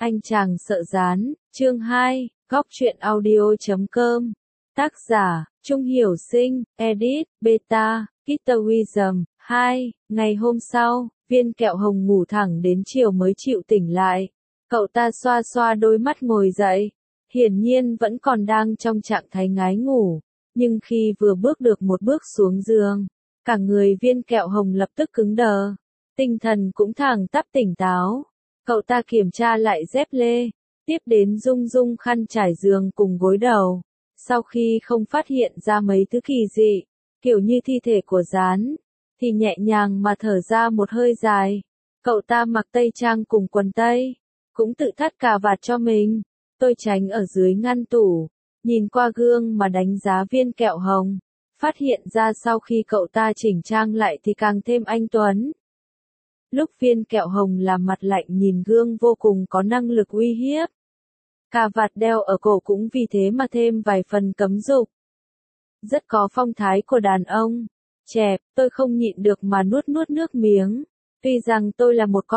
Anh chàng sợ rán, chương 2, góc truyện audio.com. Tác giả, Trung Hiểu Sinh, edit, beta, Kitawism. 2, ngày hôm sau, Viên Kẹo Hồng ngủ thẳng đến chiều mới chịu tỉnh lại. Cậu ta xoa xoa đôi mắt ngồi dậy, hiển nhiên vẫn còn đang trong trạng thái ngái ngủ, nhưng khi vừa bước được một bước xuống giường, cả người Viên Kẹo Hồng lập tức cứng đờ, tinh thần cũng thẳng tắp tỉnh táo. Cậu ta kiểm tra lại dép lê, tiếp đến rung rung khăn trải giường cùng gối đầu. Sau khi không phát hiện ra mấy thứ kỳ dị, kiểu như thi thể của gián, thì nhẹ nhàng mà thở ra một hơi dài. Cậu ta mặc tây trang cùng quần tây, cũng tự thắt cà vạt cho mình. Tôi tránh ở dưới ngăn tủ, nhìn qua gương mà đánh giá Viên Kẹo Hồng, phát hiện ra sau khi cậu ta chỉnh trang lại thì càng thêm anh tuấn. Lúc Viên Kẹo Hồng làm mặt lạnh nhìn gương vô cùng có năng lực uy hiếp. Cà vạt đeo ở cổ cũng vì thế mà thêm vài phần cấm dục. Rất có phong thái của đàn ông. Chẹp, tôi không nhịn được mà nuốt nuốt nước miếng. Tuy rằng tôi là một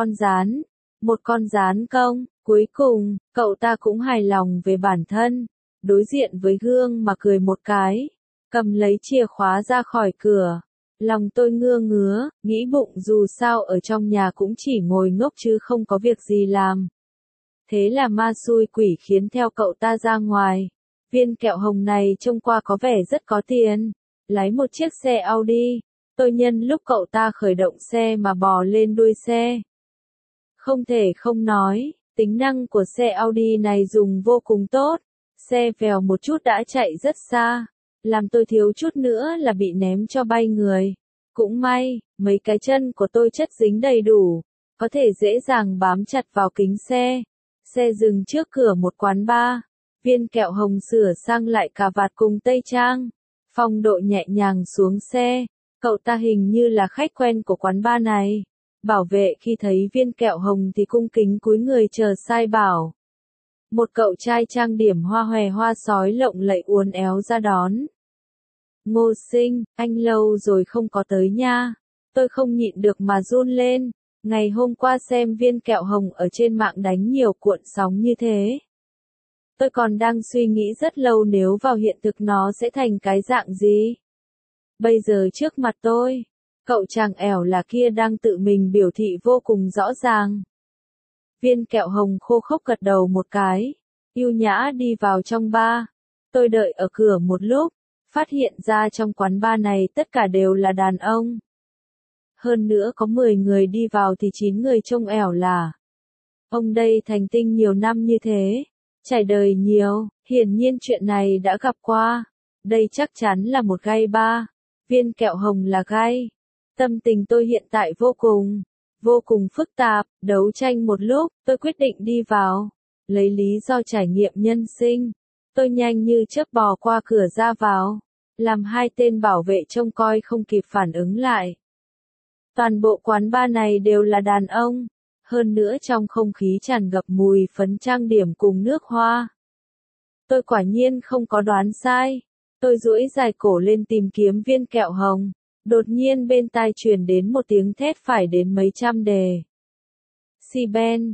con gián công, cuối cùng, cậu ta cũng hài lòng về bản thân. Đối diện với gương mà cười một cái, cầm lấy chìa khóa ra khỏi cửa. Lòng tôi ngứa, nghĩ bụng dù sao ở trong nhà cũng chỉ ngồi ngốc chứ không có việc gì làm. Thế là ma xui quỷ khiến theo cậu ta ra ngoài. Viên Kẹo Hồng này trông qua có vẻ rất có tiền, lái một chiếc xe Audi. Tôi nhân lúc cậu ta khởi động xe mà bò lên đuôi xe. Không thể không nói, tính năng của xe Audi này dùng vô cùng tốt. Xe vèo một chút đã chạy rất xa, làm tôi thiếu chút nữa là bị ném cho bay người. Cũng may, mấy cái chân của tôi chất dính đầy đủ, có thể dễ dàng bám chặt vào kính xe. Xe dừng trước cửa một quán bar. Viên Kẹo Hồng sửa sang lại cà vạt cùng tây trang, phong độ nhẹ nhàng xuống xe. Cậu ta hình như là khách quen của quán bar này. Bảo vệ khi thấy Viên Kẹo Hồng thì cung kính cúi người chờ sai bảo. Một cậu trai trang điểm hoa hòe hoa sói lộng lẫy uốn éo ra đón. Ngô Sinh, anh lâu rồi không có tới nha. Tôi không nhịn được mà run lên. Ngày hôm qua xem Viên Kẹo Hồng ở trên mạng đánh nhiều cuộn sóng như thế. Tôi còn đang suy nghĩ rất lâu nếu vào hiện thực nó sẽ thành cái dạng gì. Bây giờ trước mặt tôi, cậu chàng ẻo là kia đang tự mình biểu thị vô cùng rõ ràng. Viên Kẹo Hồng khô khốc gật đầu một cái, yêu nhã đi vào trong bar. Tôi đợi ở cửa một lúc, phát hiện ra trong quán bar này tất cả đều là đàn ông. Hơn nữa có 10 người đi vào thì 9 người trông ẻo là. Ông đây thành tinh nhiều năm như thế, trải đời nhiều, hiển nhiên chuyện này đã gặp qua. Đây chắc chắn là một gay bar. Viên Kẹo Hồng là gay. Tâm tình tôi hiện tại vô cùng phức tạp. Đấu tranh một lúc, tôi quyết định đi vào. Lấy lý do trải nghiệm nhân sinh, tôi nhanh như chớp bò qua cửa ra vào, làm hai tên bảo vệ trông coi không kịp phản ứng lại. Toàn bộ quán bar này đều là đàn ông, hơn nữa trong không khí tràn ngập mùi phấn trang điểm cùng nước hoa. Tôi quả nhiên không có đoán sai. Tôi duỗi dài cổ lên tìm kiếm Viên Kẹo Hồng. Đột nhiên bên tai truyền đến một tiếng thét phải đến mấy trăm đề. Si Ben,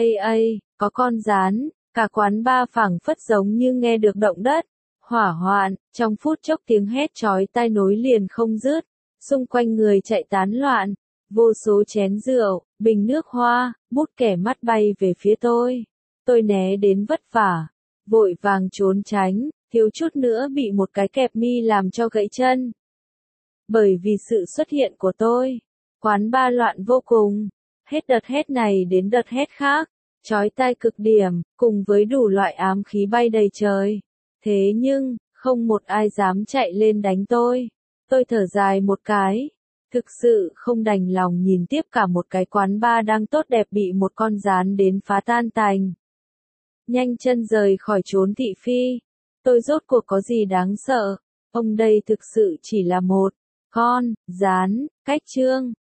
có con gián. Cả quán bar phảng phất giống như nghe được động đất. Hỏa hoạn, trong phút chốc tiếng hét chói tai nối liền không dứt. Xung quanh người chạy tán loạn. Vô số chén rượu, bình nước hoa, bút kẻ mắt bay về phía tôi. Tôi né đến vất vả, vội vàng trốn tránh, thiếu chút nữa bị một cái kẹp mi làm cho gãy chân. Bởi vì sự xuất hiện của tôi, quán bar loạn vô cùng, hết đợt hét này đến đợt hét khác, chói tai cực điểm, cùng với đủ loại ám khí bay đầy trời. Thế nhưng, không một ai dám chạy lên đánh tôi. Tôi thở dài một cái. Thực sự không đành lòng nhìn tiếp cả một cái quán bar đang tốt đẹp bị một con gián đến phá tan tành. Nhanh chân rời khỏi chốn thị phi. Tôi rốt cuộc có gì đáng sợ. Ông đây thực sự chỉ là một con gián. Cách chương